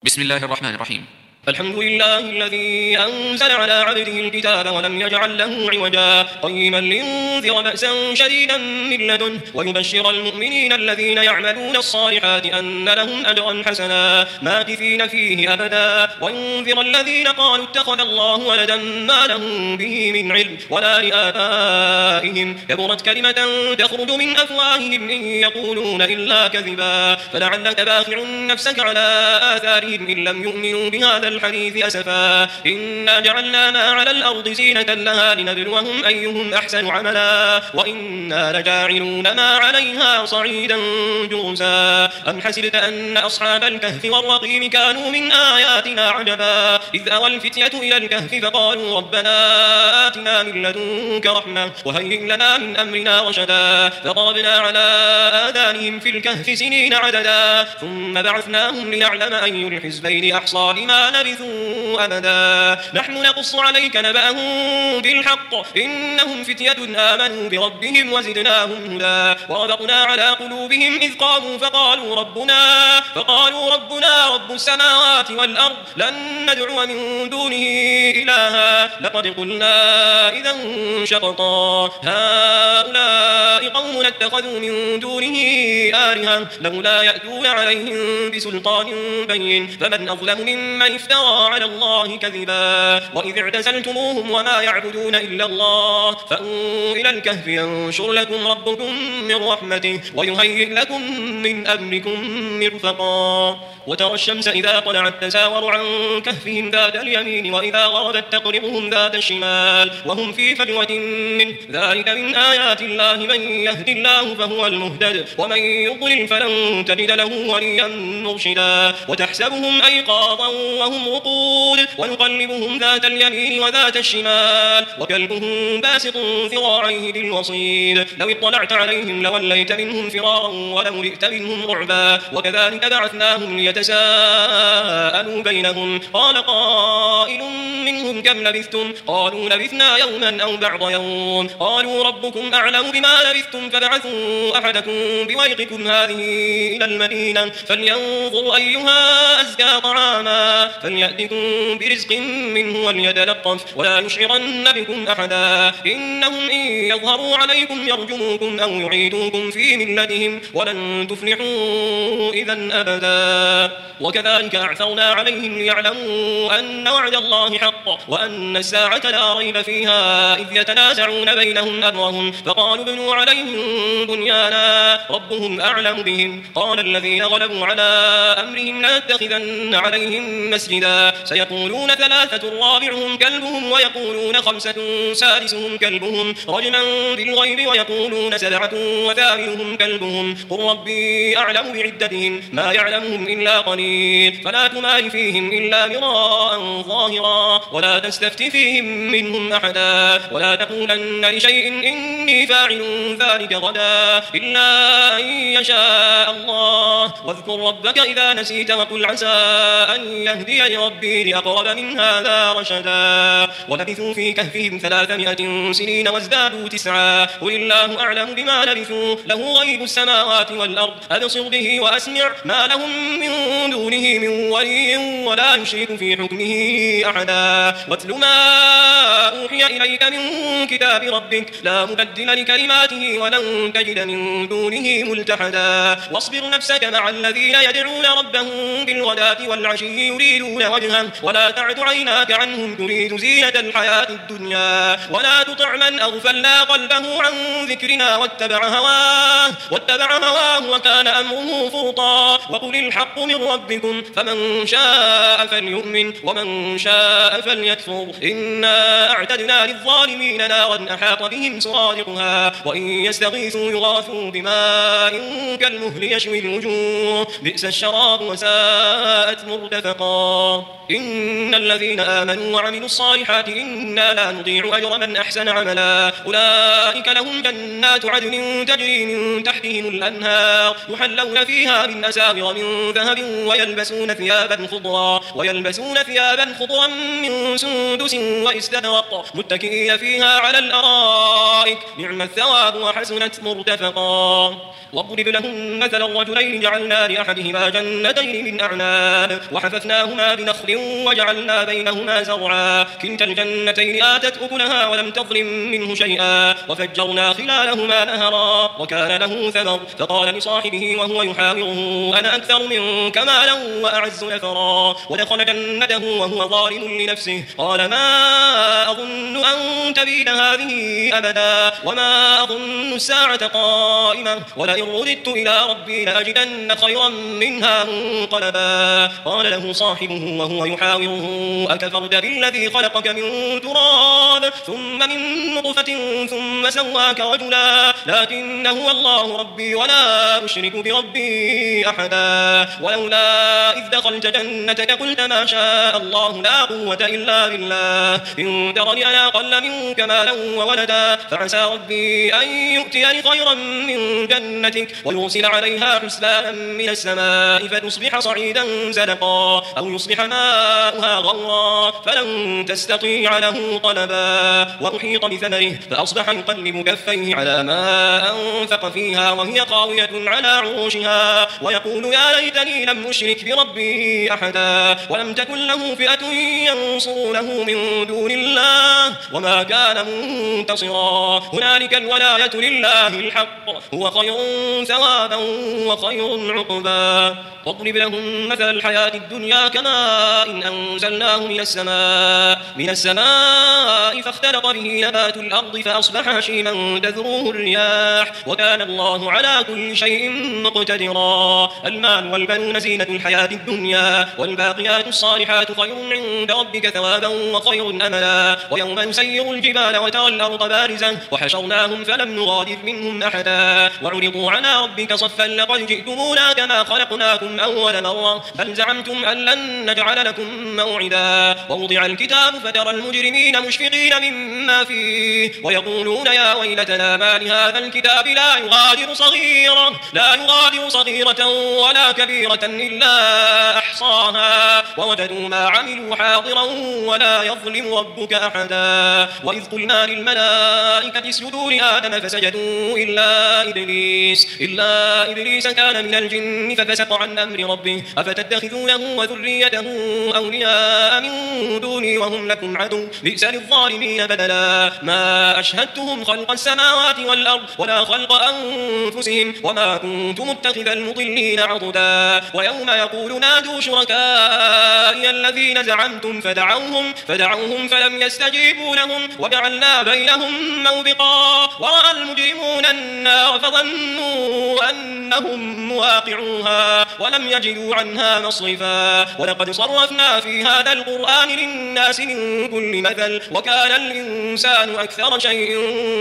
بسم الله الرحمن الرحيم. الحمد لله الذي أنزل على عبده الكتاب ولم يجعل له عوجا قيما لينذر بأسا شديدا من لدنه ويبشر المؤمنين الذين يعملون الصالحات أن لهم أجرا حسنا ماكثين فيه أبدا وينذر الذين قالوا اتخذ الله ولدا ما لهم به من علم ولا لآبائهم كبرت كلمة تخرج من أفواههم إن يقولون إلا كذبا فلعلك باخع نفسك على آثارهم إن لم يؤمنوا بهذا الحديث أسفا إنا جعلنا ما على الأرض زينة لها لنبلوهم أيهم أحسن عملا وإنا لجاعلون ما عليها صعيدا جرزا أم حسبت أن أصحاب الكهف والرقيم كانوا من آياتنا عجبا إذ أوى الفتية إلى الكهف فقالوا ربنا آتنا من لدنك رحمة وهيئ لنا من أمرنا رشدا فضربنا على آذانهم في الكهف سنين عددا ثم بعثناهم لنعلم أي الحزبين أحصى لما لبثوا أبدا نحن نقص عليك نبأهم بالحق إنهم فتية آمنوا بربهم وزدناهم هدى وربطنا على قلوبهم إذ قاموا فقالوا ربنا رب السماوات والأرض لن ندعو من دونه إلها لقد قلنا إذا شططا هؤلاء قوم اتخذوا من دونه آلهة لولا يأتون عليهم بسلطان بين فمن أظلم ممن افترى على الله كذبا وإذ اعتزلتموهم وما يعبدون إلا الله فأووا إلى الكهف ينشر لكم ربكم من رحمته ويهيئ لكم من أمركم مرفقا وترى الشمس إذا طلعت تزاور عن كهفهم ذات اليمين وإذا غربت تقرضهم ذات الشمال وهم في فجوة منه ذلك من آيات الله من يهد الله فهو المهتد ومن يضلل فلن تجد له وليا مرشدا وتحسبهم أيقاظا وهم رقود ونقلبهم ذات اليمين وذات الشمال وكلبهم باسط ذراعيه بالوصيد لو اطلعت عليهم لوليت منهم فرارا ولملئت منهم رعبا وكذلك بعثناهم ليتساءلوا بينهم قال قائل منهم كم لبثتم قالوا لبثنا يوما أو بعض يوم قالوا ربكم أعلم بما لبثتم فبعثوا أحدكم بورقكم هذه إلى المدينة فلينظر أيها أزكى طعاما فليأتكم برزق منه وليتلطف ولا يشعرن بكم أحدا إنهم إن يظهروا عليكم يرجموكم أو يعيدوكم في ملتهم ولن تفلحوا إذا أبدا وكذلك أعثرنا عليهم ليعلموا أن وعد الله حق وأن الساعة لا ريب فيها إذ يتنازعون بينهم أمرهم فقالوا ابنوا عليهم بنيانا ربهم أعلم بهم قال الذين غلبوا على أمرهم لنتخذن عليهم مسجدا سيقولون ثلاثة رابعهم كلبهم ويقولون خمسة سادسهم كلبهم رجما بالغيب ويقولون سبعة وثامنهم كلبهم قل ربي أعلم بعدتهم ما يعلمهم إلا قليل فلا تمال فيهم إلا مراء ظاهرا ولا تستفت فيهم منهم أحدا ولا تقولن لشيء إني فاعل ذلك غدا إلا أن يشاء الله واذكر ربك إذا نسيت وقل عسى أن يهدي ربي لأقرب من هذا رشدا ولبثوا في كهفهم 300 سنين وازدادوا 9 قل الله أعلم بما لبثوا له غيب السماوات والأرض أبصر به وأسمع ما لهم من دونه من ولي ولا يشرك في حكمه أحدا واتل ما أوحي إليك من كتاب ربك لا مبدل لكلماته ولن تجد من دونه ملتحدا واصبر نفسك مع الذين يدعون ربهم بالغداة والعشي يريدون وجهه ولا تعد عيناك عنهم تريد زينة الحياة الدنيا ولا تطع من أغفلنا قلبه عن ذكرنا واتبع هواه وكان أمره فرطا وقل الحق من ربكم فمن شاء فليؤمن ومن شاء فليكفر إنا أعتدنا للظالمين نارا أحاط بهم سرادقها وإن يستغيثوا يغاثوا بماء كالمهل يشوي الوجوه بئس الشراب وساءت مرتفقا نفاقا إن الذين آمنوا وعملوا الصالحات إنا لا نضيع أجر من أحسن عملا أولئك لهم جنات عدن تجري من تحتهم الأنهار يحلون فيها من أساور من ذهب ويلبسون ثيابا خضرا من سندس واستبرق متكئين فيها على الأرائك نعم الثواب وحسنت مرتفقا واضرب لهم مثل الرجلين جعلنا لأحدهما جنتين من أعناب وحففناهما بنخل وجعلنا بينهما زرعا كلتا الجنتين آتت أكلها ولم تظلم منه شيئا وفجرنا خلالهما نهرا وكان له ثمر فقال لصاحبه وهو يحاوره أنا أكثر منك مالا وأعز نفرا ودخل جنته وهو ظالم لنفسه قال ما أظن أن تبيد هذه أبدا وما أظن الساعة قائمة ولئن رددت إلى ربي لأجدن خيرا منها منقلبا قال له صاحبه وهو يحاوره أكفرت بالذي خلقك من تراب ثم من نطفة ثم سواك رجلا لكن هو الله ربي ولا أشرك بربي أحدا ولولا إذ دخلت جنتك قلت ما شاء الله لا قوة إلا بالله إن ترني أنا أقل منك مالا وولدا فعسى ربي أن يؤتيني خيرا من جنتك ويرسل عليها حسبانا من السماء فتصبح صعيدا زلقا أو يصبح ماؤها غورا فلن تستطيع له طلبا وأحيط بثمره فأصبح يقلب كفيه على ما أنفق فيها وهي خاوية على عروشها ويقول يا ليتني لم أشرك بربي أحدا ولم تكن له فئة ينصرونه من دون الله وما كان منتصرا هنالك الولاية لله الحق هو خير ثوابا وخير عقبا واضرب لهم مثل الحياة الدنيا كماء إن أنزلناه من السماء فاختلط به نبات الأرض فأصبح هشيما تذروه الرياح وكان الله على كل شيء مقتدرا المال والبنون زينة الحياة الدنيا والباقيات الصالحات خير عند ربك ثوابا وخير أملا ويوم نسير الجبال وترى الأرض بارزة وحشرناهم فلم نغادر منهم أحدا وعرضوا على ربك صفا لقد جئتمونا كما خلقناكم أول مرة بل زعمتم أن لن نجعل لكم موعدا ووضع الكتاب فترى المجرمين مشفقين مما فيه ويقولون يا ويلتنا ما لهذا الكتاب لا يغادر صغيرة ولا كبيرة إلا أحصاها ووجدوا ما عملوا حاضرا ولا يظلم ربك أحدا وإذ قلنا للملائكة اسجدوا لآدم فسجدوا إلا إبليس كان من الجن ففسق عن أمر ربه أفتتخذونه وذريته أولياء من دوني وهم لكم عدو بئس للظالمين بدلا ما أشهدتهم خلق السماوات والأرض ولا خلق أنفسهم وما كنت متخذ المضلين عضدا ويوم يقول نادوا شركائي الذين زعمتم فدعوهم فلم يستجيبوا لهم وجعلنا بينهم موبقا ورأى المجرمون النار فظنوا أنهم مواقعوها ولم يجدوا عنها مصرفا ولقد صرفنا في هذا القرآن للناس من كل مثل وكان الإنسان أكثر شيء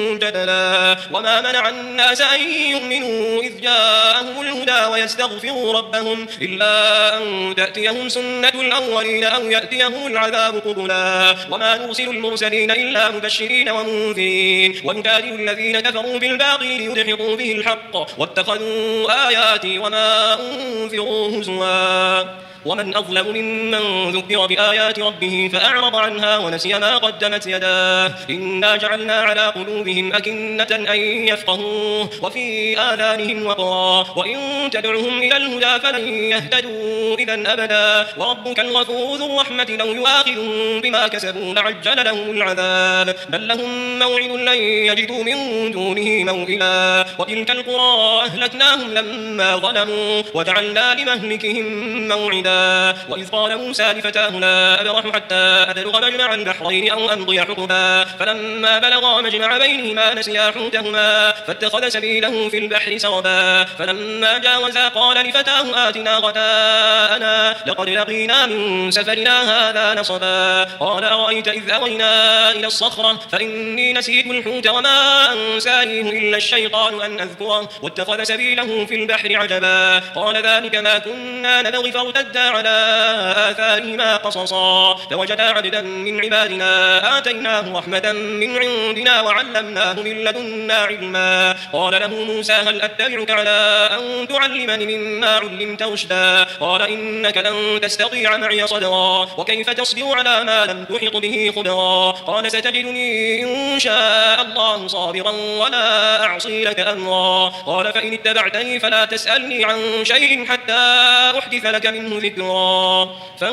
جدلا وما منع الناس أن يؤمنوا إذ جاءهم الهدى ويستغفروا ربهم إلا أن تأتيهم سنة الأولين أو يأتيهم العذاب قبلا وما نرسل المرسلين إلا مبشرين ومنذرين ونجادل الذين كفروا بالباطل ليدحضوا به الحق واتخذوا آياتي وما أنذروا هزوا ومن أظلم ممن ذكر بآيات ربه فأعرض عنها ونسي ما قدمت يداه إنا جعلنا على قلوبهم أكنة أن يفقهوه وفي آذانهم وقرا وإن تدعهم إلى الهدى فلن يهتدوا إذا أبدا وربك الغفور ذو الرحمة لو يؤاخذهم بما كسبوا لعجل لهم العذاب بل لهم موعد لن يجدوا من دونه موئلا وتلك القرى أهلكناهم لما ظلموا وجعلنا لمهلكهم موعدا وإذ قال موسى لفتاه لا أبرح حتى أبلغ مجمع البحرين أو أمضي حقبا فلما بلغا مجمع بينهما نسيا حوتهما فاتخذ سبيله في البحر سربا فلما جاوزا قال لفتاه آتنا غداءنا لقد لقينا من سفرنا هذا نصبا قال أرأيت إذ أوينا إلى الصخرة فإني نسيت الحوت وما أنسانيه إلا الشيطان أن أذكره واتخذ سبيله في البحر عجبا قال ذلك ما كنا نبغي فارتدا على عليهما قصصا فوجدا عبدا من عبادنا آتيناه رحمة من عندنا وعلمناه من لدنا علما قال له موسى هل أتبعك على أن تعلمني مما علمت رشدا قال إنك لن تستطيع معي صدرا وكيف تصبر على ما لم تحط به خبرا قال ستجدني إن شاء الله صابرا ولا أعصي لك أمرا قال فإن اتبعتني فلا تسألني عن شيء حتى أحدث لك منه ذكرا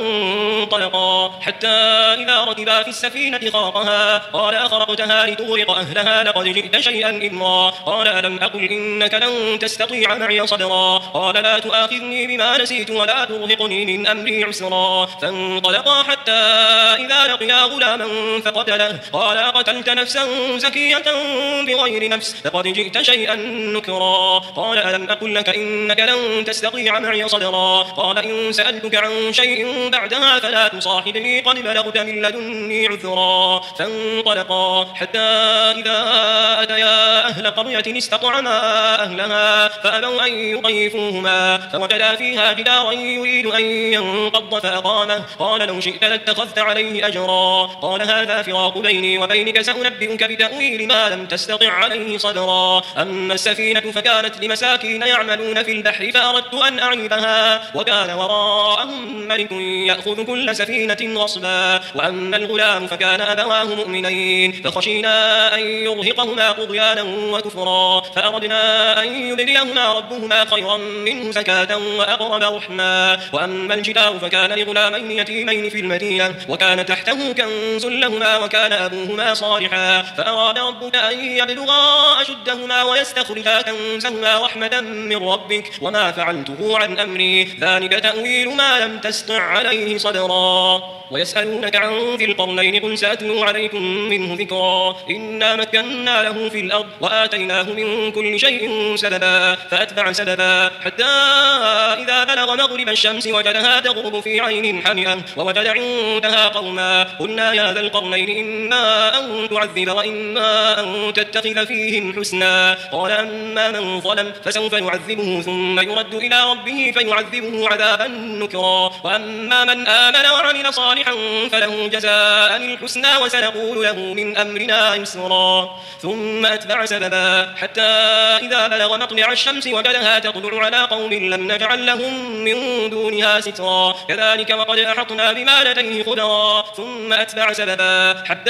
فانطلقا حتى إذا ركبا في السفينة خرقها قال أخرقتها لتغرق أهلها لقد جئت شيئا إمرا قال ألم أقل إنك لن تستطيع معي صدرا قال لا تؤاخذني بما نسيت ولا ترهقني من أمري عسرا فانطلقا حتى إذا لقيا غلاما فقتله قال أقتلت نفسا زكية بغير نفس لقد جئت شيئا نكرا قال ألم أقل لك إنك لن تستطيع معي صدرا قال إن سألتك عن شيء بعدها فلا تصاحبني قد بلغت من لدني عذرا فانطلقا حتى إذا أتيا أهل قرية استطعما أهلها فأبوا أن يضيفوهما فوجدا فيها جدارا يريد أن ينقض فأقامه قال لو شئت لاتخذت عليه أجرا قال هذا فراق بيني وبينك سأنبئك بتأويل ما لم تستطع عليه صدرا أما السفينة فكانت لمساكين يعملون في البحر فأردت أن أعيبها وكان وراءهم ملك يأخذ كل سفينة غصبا وأما الغلام فكان أبواه مؤمنين فخشينا أن يرهقهما طغيانا وكفرا فأردنا أن يبدلهما ربهما خيرا منه زكاة وأقرب رحما وأما الجدار فكان لغلامين يتيمين في المدينة وكان تحته كنز لهما وكان أبوهما صالحا فأراد ربك أن يبلغا أشدهما ويستخرجا كنزهما رحمة من ربك وما فعلته عن أمري ذلك تأويل ما لم تستطع عليه صدرا ويسألونك عن ذي القرنين قل سأتلو عليكم منه ذكرا إنا مكنا له في الأرض وآتيناه من كل شيء سببا فأتبع سببا حتى إذا بلغ مغرب الشمس وجدها تغرب في عين حمئة ووجد عندها قوما قلنا يا ذا القرنين إما أن تعذب وإما أن تتخذ فيهم حسنا قال أما من ظلم فسوف يعذبه ثم يرد إلى ربه فيعذبه عذابا نكرا وأما من آمن وعمل صالحا فله جزاء الحسنى وسنقول له من أمرنا يسرا ثم أتبع سببا حتى إذا بلغ مطلع الشمس وجدها تطلع على قوم لم نجعل لهم من دونها سترا كذلك وقد أحطنا بما لديه خبرا ثم أتبع سببا حتى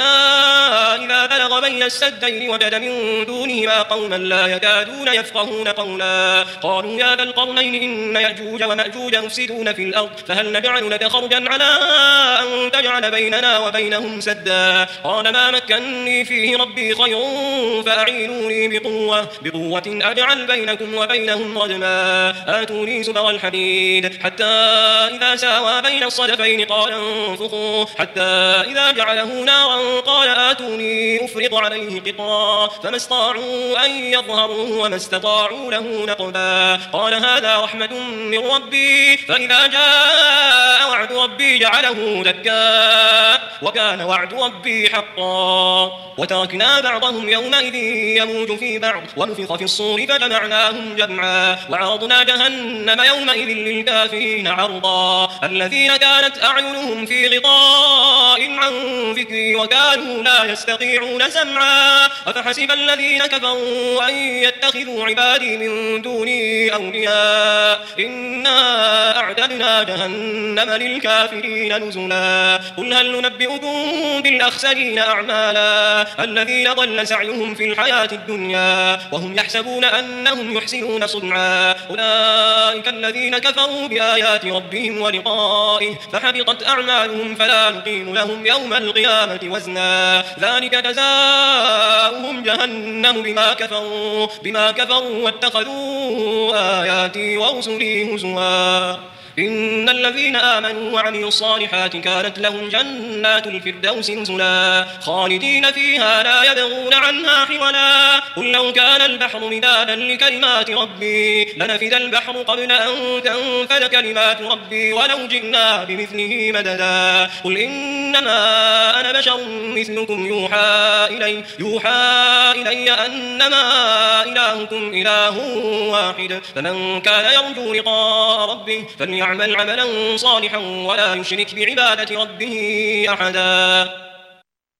إذا بلغ بين السدين وجد من دونهما قوما لا يكادون يفقهون قولا قالوا يا ذا القرنين إن يأجوج ومأجوج مفسدون في الأرض فهل نجعل لك خرجا على أن تجعل بيننا وبينهم سدا قال ما مكنني فيه ربي خير فأعينوني بقوة أجعل بينكم وبينهم ردما آتوني زبر الحديد حتى إذا ساوى بين الصدفين قال انفخوا حتى إذا جعله نارا قال آتوني أفرغ عليه قطرا فما استطاعوا أن يظهروه وما استطاعوا له نقبا قال هذا رحمة من ربي فإذا جاء وعد ربي جعله دكا وكان وعد ربي حقا وتركنا بعضهم يومئذ يموج في بعض ونفخ في الصور فجمعناهم جمعا وعرضنا جهنم يومئذ للكافرين عرضا الذين كانت أعينهم في غطاء عن ذكري وكانوا لا يستطيعون سمعا أفحسب الذين كفروا أن يتخذوا عبادي من دوني أولياء إنا أعتدنا جهنم للكافرين نزلا قل هل ننبئكم بالأخسرين أعمالا الذين ضل سعيهم في الحياة الدنيا وهم يحسبون أنهم يحسنون صنعا أولئك الذين كفروا بآيات ربهم ولقائه فحبطت أعمالهم فلا نقيم لهم يوم القيامة وزنا ذلك جزاؤهم جهنم بما كفروا واتخذوا آياتي ورسلي هزوا إن الذين آمنوا وعملوا الصالحات كانت لهم جنات الفردوس نزلا خالدين فيها لا يبغون عنها حولا قل لو كان البحر مدادا لكلمات ربي لنفد البحر قبل أن تنفد كلمات ربي ولو جئنا بمثله مددا قل إن إنما أنا بشر مثلكم يوحى إلي أنما إلهكم إله واحد فمن كان يرجو لقاء ربه فليعمل عملا صالحا ولا يشرك بعبادة ربه أحدا.